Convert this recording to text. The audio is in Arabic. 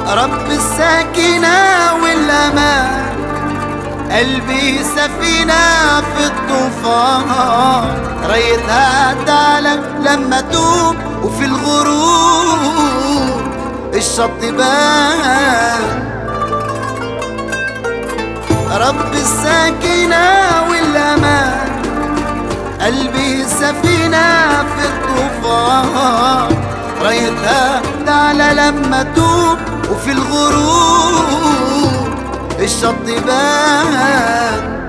رب السكينة والأمان، قلبي سفينة في الطوفان، رايتها تعلى لما توب وفي الغروب الشط بان. رب السكينة والأمان، قلبي سفينة في الطوفان، رايتها تعلى لما توب وفي الغروب الشط بان.